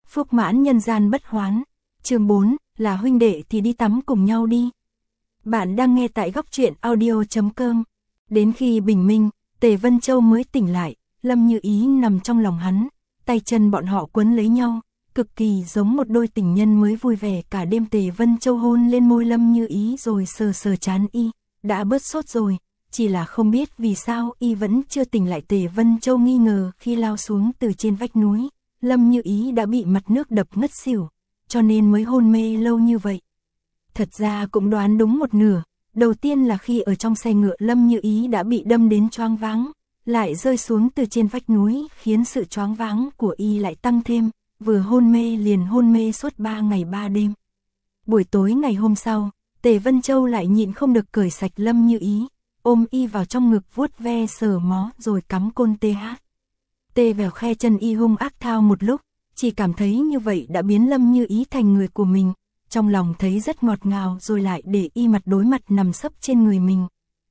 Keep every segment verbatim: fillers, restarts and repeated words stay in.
Phúc mãn nhân gian bất hoán. Chương bốn, là huynh đệ thì đi tắm cùng nhau đi. Bạn đang nghe tại góc truyện audio chấm com. Đến khi bình minh, Tề Vân Châu mới tỉnh lại, Lâm Như Ý nằm trong lòng hắn, tay chân bọn họ quấn lấy nhau, cực kỳ giống một đôi tình nhân mới vui vẻ cả đêm. Tề Vân Châu hôn lên môi Lâm Như Ý rồi sờ sờ trán y, đã bớt sốt rồi, chỉ là không biết vì sao y vẫn chưa tỉnh lại. Tề Vân Châu nghi ngờ khi lao xuống từ trên vách núi, Lâm Như Ý đã bị mặt nước đập ngất xỉu, cho nên mới hôn mê lâu như vậy. Thật ra cũng đoán đúng một nửa, đầu tiên là khi ở trong xe ngựa Lâm Như Ý đã bị đâm đến choáng váng, lại rơi xuống từ trên vách núi khiến sự choáng váng của y lại tăng thêm, vừa hôn mê liền hôn mê suốt ba ngày ba đêm. Buổi tối ngày hôm sau, Tề Vân Châu lại nhịn không được cởi sạch Lâm Như Ý, ôm y vào trong ngực vuốt ve sờ mó rồi cắm côn tê hát. Tê vèo khe chân y hung ác thao một lúc, chỉ cảm thấy như vậy đã biến Lâm Như Ý thành người của mình, trong lòng thấy rất ngọt ngào rồi lại để y mặt đối mặt nằm sấp trên người mình.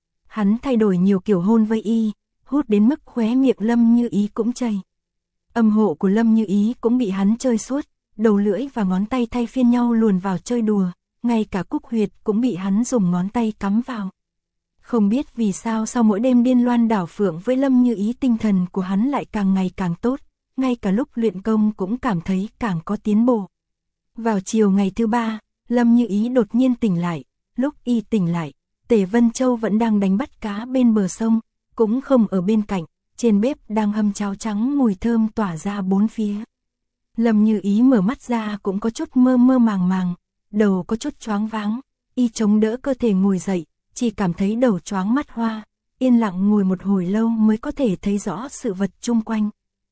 Hắn thay đổi nhiều kiểu hôn với y, hút đến mức khóe miệng Lâm Như Ý cũng chảy. Âm hộ của Lâm Như Ý cũng bị hắn chơi suốt, đầu lưỡi và ngón tay thay phiên nhau luồn vào chơi đùa, ngay cả cúc huyệt cũng bị hắn dùng ngón tay cắm vào. Không biết vì sao sau mỗi đêm điên loan đảo phượng với Lâm Như Ý, tinh thần của hắn lại càng ngày càng tốt, ngay cả lúc luyện công cũng cảm thấy càng có tiến bộ. Vào chiều ngày thứ ba, Lâm Như Ý đột nhiên tỉnh lại, lúc y tỉnh lại, Tề Vân Châu vẫn đang đánh bắt cá bên bờ sông, cũng không ở bên cạnh, trên bếp đang hâm cháo trắng mùi thơm tỏa ra bốn phía. Lâm Như Ý mở mắt ra cũng có chút mơ mơ màng màng, đầu có chút choáng váng, y chống đỡ cơ thể ngồi dậy, chỉ cảm thấy đầu choáng mắt hoa, yên lặng ngồi một hồi lâu mới có thể thấy rõ sự vật chung quanh.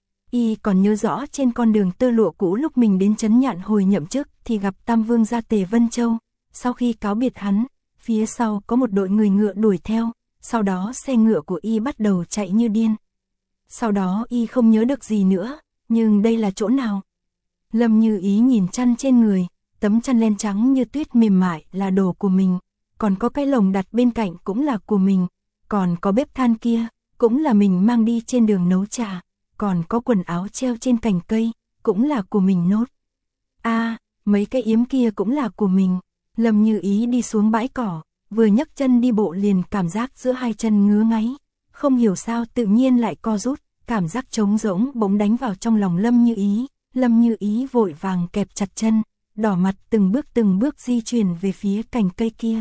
Y còn nhớ rõ trên con đường tơ lụa cũ lúc mình đến trấn Nhạn hồi nhậm chức thì gặp Tam Vương gia Tề Vân Châu, sau khi cáo biệt hắn, phía sau có một đội người ngựa đuổi theo, sau đó xe ngựa của y bắt đầu chạy như điên. Sau đó y không nhớ được gì nữa, nhưng đây là chỗ nào? Lâm Như Ý nhìn chăn trên người, tấm chăn len trắng như tuyết mềm mại là đồ của mình, còn có cái lồng đặt bên cạnh cũng là của mình, còn có bếp than kia, cũng là mình mang đi trên đường nấu trà, còn có quần áo treo trên cành cây, cũng là của mình nốt. À, mấy cái yếm kia cũng là của mình. Lâm Như Ý đi xuống bãi cỏ, vừa nhấc chân đi bộ liền cảm giác giữa hai chân ngứa ngáy, không hiểu sao tự nhiên lại co rút, cảm giác trống rỗng bỗng đánh vào trong lòng Lâm Như Ý. Lâm Như Ý vội vàng kẹp chặt chân, đỏ mặt từng bước từng bước di chuyển về phía cành cây kia.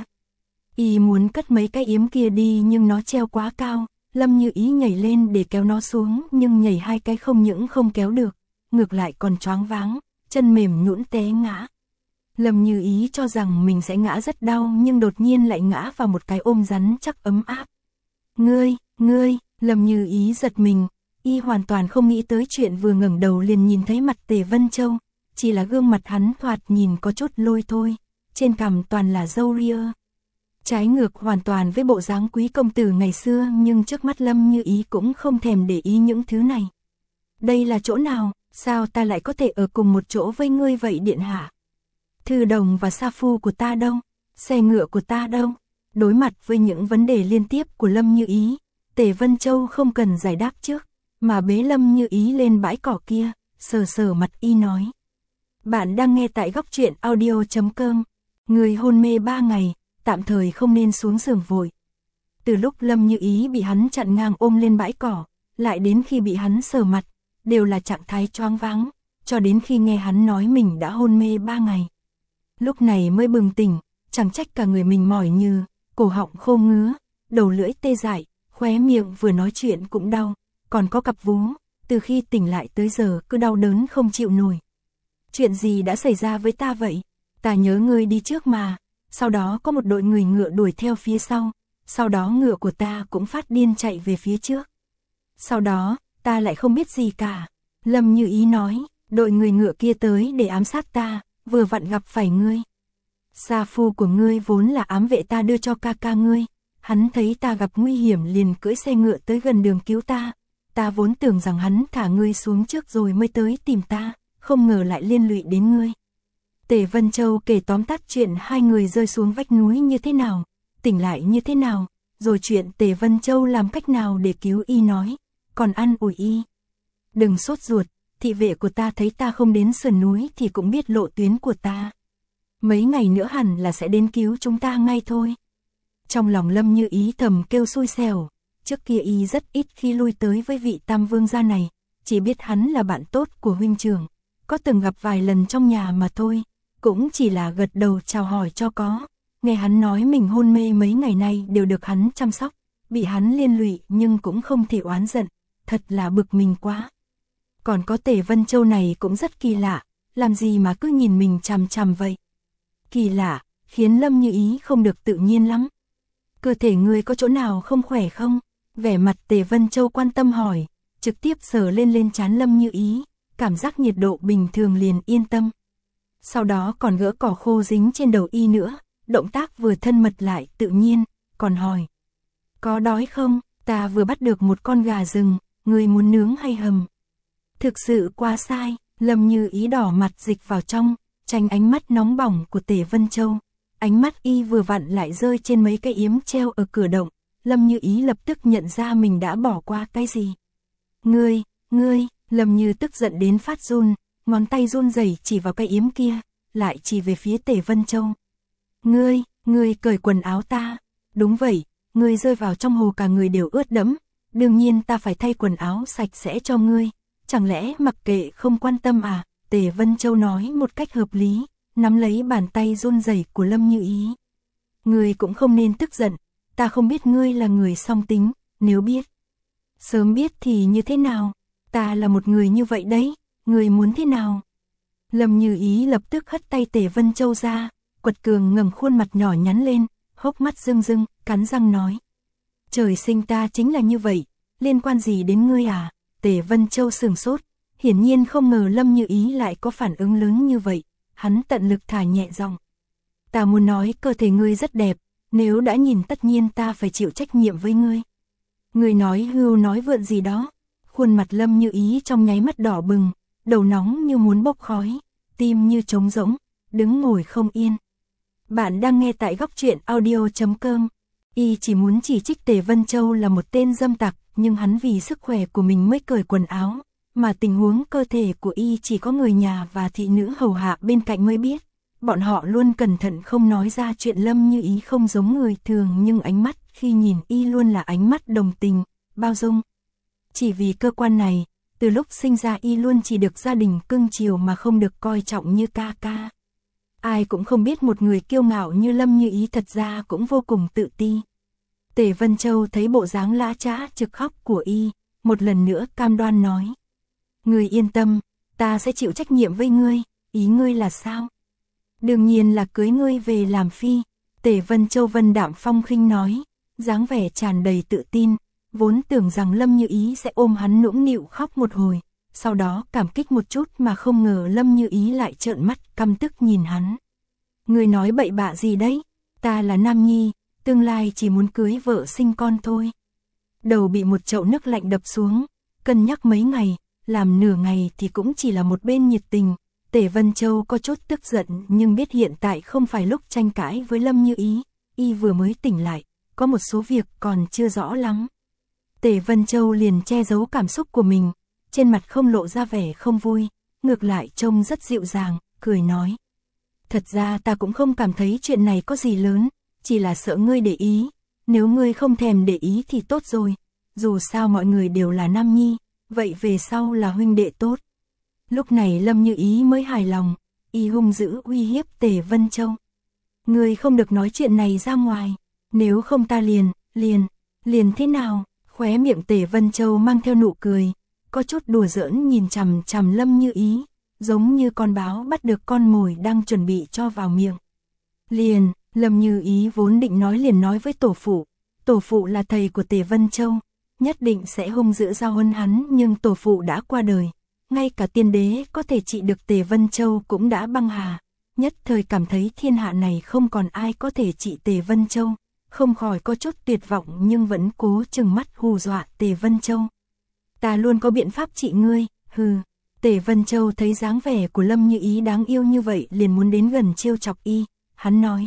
Y muốn cất mấy cái yếm kia đi nhưng nó treo quá cao, Lâm Như Ý nhảy lên để kéo nó xuống nhưng nhảy hai cái không những không kéo được, ngược lại còn choáng váng, chân mềm nhũn té ngã. Lâm Như Ý cho rằng mình sẽ ngã rất đau nhưng đột nhiên lại ngã vào một cái ôm rắn chắc ấm áp. Ngươi, ngươi, Lâm Như Ý giật mình, y hoàn toàn không nghĩ tới chuyện vừa ngẩng đầu liền nhìn thấy mặt Tề Vân Châu, chỉ là gương mặt hắn thoạt nhìn có chút lôi thôi, trên cằm toàn là râu ria. Trái ngược hoàn toàn với bộ dáng quý công tử ngày xưa, nhưng trước mắt Lâm Như Ý cũng không thèm để ý những thứ này. Đây là chỗ nào, sao ta lại có thể ở cùng một chỗ với ngươi vậy điện hạ? Thư đồng và sa phu của ta đâu? Xe ngựa của ta đâu? Đối mặt với những vấn đề liên tiếp của Lâm Như Ý, Tề Vân Châu không cần giải đáp trước, mà bế Lâm Như Ý lên bãi cỏ kia, sờ sờ mặt y nói. Bạn đang nghe tại góc truyện audio chấm com. Người hôn mê ba ngày, tạm thời không nên xuống giường vội. Từ lúc Lâm Như Ý bị hắn chặn ngang ôm lên bãi cỏ, lại đến khi bị hắn sờ mặt, đều là trạng thái choáng váng, cho đến khi nghe hắn nói mình đã hôn mê ba ngày. Lúc này mới bừng tỉnh, chẳng trách cả người mình mỏi như, cổ họng khô ngứa, đầu lưỡi tê dại, khóe miệng vừa nói chuyện cũng đau, còn có cặp vú, từ khi tỉnh lại tới giờ cứ đau đớn không chịu nổi. Chuyện gì đã xảy ra với ta vậy? Ta nhớ ngươi đi trước mà. Sau đó có một đội người ngựa đuổi theo phía sau, sau đó ngựa của ta cũng phát điên chạy về phía trước. Sau đó, ta lại không biết gì cả. Lâm Như Ý nói, đội người ngựa kia tới để ám sát ta, vừa vặn gặp phải ngươi. Sa phu của ngươi vốn là ám vệ ta đưa cho ca ca ngươi, hắn thấy ta gặp nguy hiểm liền cưỡi xe ngựa tới gần đường cứu ta. Ta vốn tưởng rằng hắn thả ngươi xuống trước rồi mới tới tìm ta, không ngờ lại liên lụy đến ngươi. Tề Vân Châu kể tóm tắt chuyện hai người rơi xuống vách núi như thế nào, tỉnh lại như thế nào, rồi chuyện Tề Vân Châu làm cách nào để cứu y nói, còn ăn ủi y. Đừng sốt ruột, thị vệ của ta thấy ta không đến sườn núi thì cũng biết lộ tuyến của ta. Mấy ngày nữa hẳn là sẽ đến cứu chúng ta ngay thôi. Trong lòng Lâm Như Ý thầm kêu xui xẻo, trước kia y rất ít khi lui tới với vị Tam Vương gia này, chỉ biết hắn là bạn tốt của huynh trưởng, có từng gặp vài lần trong nhà mà thôi, cũng chỉ là gật đầu chào hỏi cho có. Nghe hắn nói mình hôn mê mấy ngày nay đều được hắn chăm sóc, bị hắn liên lụy nhưng cũng không thể oán giận, thật là bực mình quá. Còn có Tề Vân Châu này cũng rất kỳ lạ, làm gì mà cứ nhìn mình chằm chằm vậy. Kỳ lạ, khiến Lâm Như Ý không được tự nhiên lắm. Cơ thể ngươi có chỗ nào không khỏe không? Vẻ mặt Tề Vân Châu quan tâm hỏi, trực tiếp sờ lên lên trán Lâm Như Ý, cảm giác nhiệt độ bình thường liền yên tâm. Sau đó còn gỡ cỏ khô dính trên đầu y nữa, động tác vừa thân mật lại tự nhiên, còn hỏi. Có đói không? Ta vừa bắt được một con gà rừng, ngươi muốn nướng hay hầm? Thực sự quá sai, Lâm Như Ý đỏ mặt dịch vào trong, tránh ánh mắt nóng bỏng của Tề Vân Châu. Ánh mắt y vừa vặn lại rơi trên mấy cái yếm treo ở cửa động, Lâm Như Ý lập tức nhận ra mình đã bỏ qua cái gì. Ngươi, ngươi, Lâm Như tức giận đến phát run, ngón tay run rẩy chỉ vào cái yếm kia, lại chỉ về phía Tề Vân Châu. Ngươi, ngươi cởi quần áo ta. Đúng vậy, ngươi rơi vào trong hồ cả người đều ướt đẫm, đương nhiên ta phải thay quần áo sạch sẽ cho ngươi. Chẳng lẽ mặc kệ không quan tâm à? Tề Vân Châu nói một cách hợp lý, nắm lấy bàn tay run rẩy của Lâm Như Ý. Ngươi cũng không nên tức giận, ta không biết ngươi là người song tính, nếu biết. Sớm biết thì như thế nào, ta là một người như vậy đấy, ngươi muốn thế nào? Lâm Như Ý lập tức hất tay Tề Vân Châu ra, quật cường ngẩng khuôn mặt nhỏ nhắn lên, hốc mắt rưng rưng, cắn răng nói. Trời sinh ta chính là như vậy, liên quan gì đến ngươi à? Tề Vân Châu sửng sốt, hiển nhiên không ngờ Lâm Như Ý lại có phản ứng lớn như vậy, hắn tận lực thả nhẹ giọng. Ta muốn nói cơ thể ngươi rất đẹp, nếu đã nhìn tất nhiên ta phải chịu trách nhiệm với ngươi. Ngươi nói hưu nói vượn gì đó, khuôn mặt Lâm Như Ý trong nháy mắt đỏ bừng, đầu nóng như muốn bốc khói, tim như trống rỗng, đứng ngồi không yên. Bạn đang nghe tại góc truyện audio chấm com. Y chỉ muốn chỉ trích Tề Vân Châu là một tên dâm tặc, nhưng hắn vì sức khỏe của mình mới cởi quần áo, mà tình huống cơ thể của y chỉ có người nhà và thị nữ hầu hạ bên cạnh mới biết. Bọn họ luôn cẩn thận không nói ra chuyện Lâm Như Ý không giống người thường, nhưng ánh mắt khi nhìn y luôn là ánh mắt đồng tình, bao dung. Chỉ vì cơ quan này, từ lúc sinh ra y luôn chỉ được gia đình cưng chiều mà không được coi trọng như ca ca. Ai cũng không biết một người kiêu ngạo như Lâm Như Ý thật ra cũng vô cùng tự ti. Tề Vân Châu thấy bộ dáng lã chã trực khóc của y, một lần nữa cam đoan nói. Ngươi yên tâm, ta sẽ chịu trách nhiệm với ngươi, ý ngươi là sao? Đương nhiên là cưới ngươi về làm phi. Tề Vân Châu vân đạm phong khinh nói, dáng vẻ tràn đầy tự tin, vốn tưởng rằng Lâm Như Ý sẽ ôm hắn nũng nịu khóc một hồi, sau đó cảm kích một chút mà không ngờ Lâm Như Ý lại trợn mắt căm tức nhìn hắn. Ngươi nói bậy bạ gì đấy? Ta là nam nhi, tương lai chỉ muốn cưới vợ sinh con thôi. Đầu bị một chậu nước lạnh đập xuống, cân nhắc mấy ngày, làm nửa ngày thì cũng chỉ là một bên nhiệt tình. Tề Vân Châu có chút tức giận nhưng biết hiện tại không phải lúc tranh cãi với Lâm Như Ý, y vừa mới tỉnh lại, có một số việc còn chưa rõ lắm. Tề Vân Châu liền che giấu cảm xúc của mình, trên mặt không lộ ra vẻ không vui, ngược lại trông rất dịu dàng, cười nói. Thật ra ta cũng không cảm thấy chuyện này có gì lớn, chỉ là sợ ngươi để ý, nếu ngươi không thèm để ý thì tốt rồi, dù sao mọi người đều là nam nhi, vậy về sau là huynh đệ tốt. Lúc này Lâm Như Ý mới hài lòng, y hung dữ uy hiếp Tề Vân Châu. Ngươi không được nói chuyện này ra ngoài, nếu không ta liền, liền, liền thế nào? Khóe miệng Tề Vân Châu mang theo nụ cười, có chút đùa giỡn nhìn chằm chằm Lâm Như Ý, giống như con báo bắt được con mồi đang chuẩn bị cho vào miệng. Liền, Lâm Như Ý vốn định nói liền nói với tổ phụ, tổ phụ là thầy của Tề Vân Châu, nhất định sẽ hung dữ giao huấn hắn, nhưng tổ phụ đã qua đời, ngay cả tiên đế có thể trị được Tề Vân Châu cũng đã băng hà, nhất thời cảm thấy thiên hạ này không còn ai có thể trị Tề Vân Châu, không khỏi có chút tuyệt vọng nhưng vẫn cố chừng mắt hù dọa Tề Vân Châu. Ta luôn có biện pháp trị ngươi, hừ. Tề Vân Châu thấy dáng vẻ của Lâm Như Ý đáng yêu như vậy liền muốn đến gần trêu chọc y, hắn nói.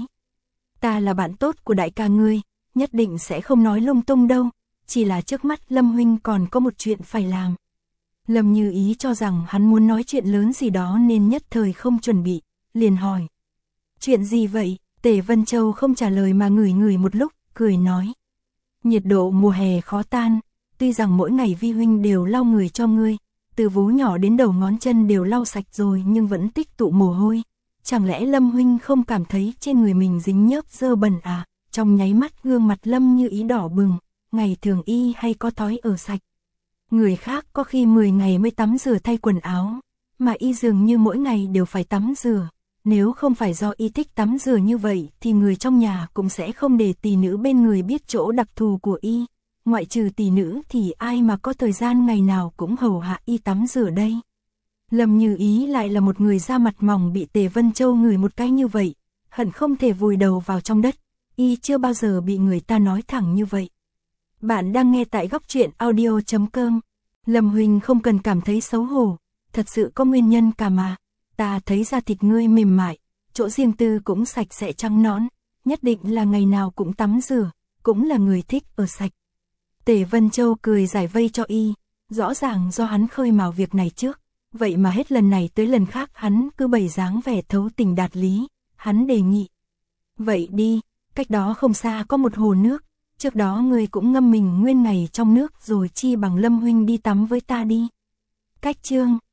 Ta là bạn tốt của đại ca ngươi, nhất định sẽ không nói lung tung đâu, chỉ là trước mắt Lâm huynh còn có một chuyện phải làm. Lâm Như Ý cho rằng hắn muốn nói chuyện lớn gì đó nên nhất thời không chuẩn bị, liền hỏi. Chuyện gì vậy? Tề Vân Châu không trả lời mà ngửi ngửi một lúc, cười nói. Nhiệt độ mùa hè khó tan, tuy rằng mỗi ngày Vi huynh đều lau người cho ngươi, từ vú nhỏ đến đầu ngón chân đều lau sạch rồi nhưng vẫn tích tụ mồ hôi. Chẳng lẽ Lâm huynh không cảm thấy trên người mình dính nhớp dơ bẩn à? Trong nháy mắt gương mặt Lâm Như Ý đỏ bừng, ngày thường y hay có thói ở sạch. Người khác có khi mười ngày mới tắm rửa thay quần áo, mà y dường như mỗi ngày đều phải tắm rửa. Nếu không phải do y thích tắm rửa như vậy thì người trong nhà cũng sẽ không để tỷ nữ bên người biết chỗ đặc thù của y. Ngoại trừ tỷ nữ thì ai mà có thời gian ngày nào cũng hầu hạ y tắm rửa đây. Lâm Như Ý lại là một người da mặt mỏng bị Tề Vân Châu ngửi một cái như vậy, hận không thể vùi đầu vào trong đất. Y chưa bao giờ bị người ta nói thẳng như vậy. Bạn đang nghe tại góc truyện audio chấm com. Lâm huynh không cần cảm thấy xấu hổ, thật sự có nguyên nhân cả mà. Ta thấy da thịt ngươi mềm mại, chỗ riêng tư cũng sạch sẽ trắng nõn, nhất định là ngày nào cũng tắm rửa, cũng là người thích ở sạch. Tề Vân Châu cười giải vây cho y, rõ ràng do hắn khơi mào việc này trước, vậy mà hết lần này tới lần khác hắn cứ bày dáng vẻ thấu tình đạt lý, hắn đề nghị. Vậy đi, cách đó không xa có một hồ nước, trước đó ngươi cũng ngâm mình nguyên ngày trong nước rồi chi bằng Lâm huynh đi tắm với ta đi. Cách chương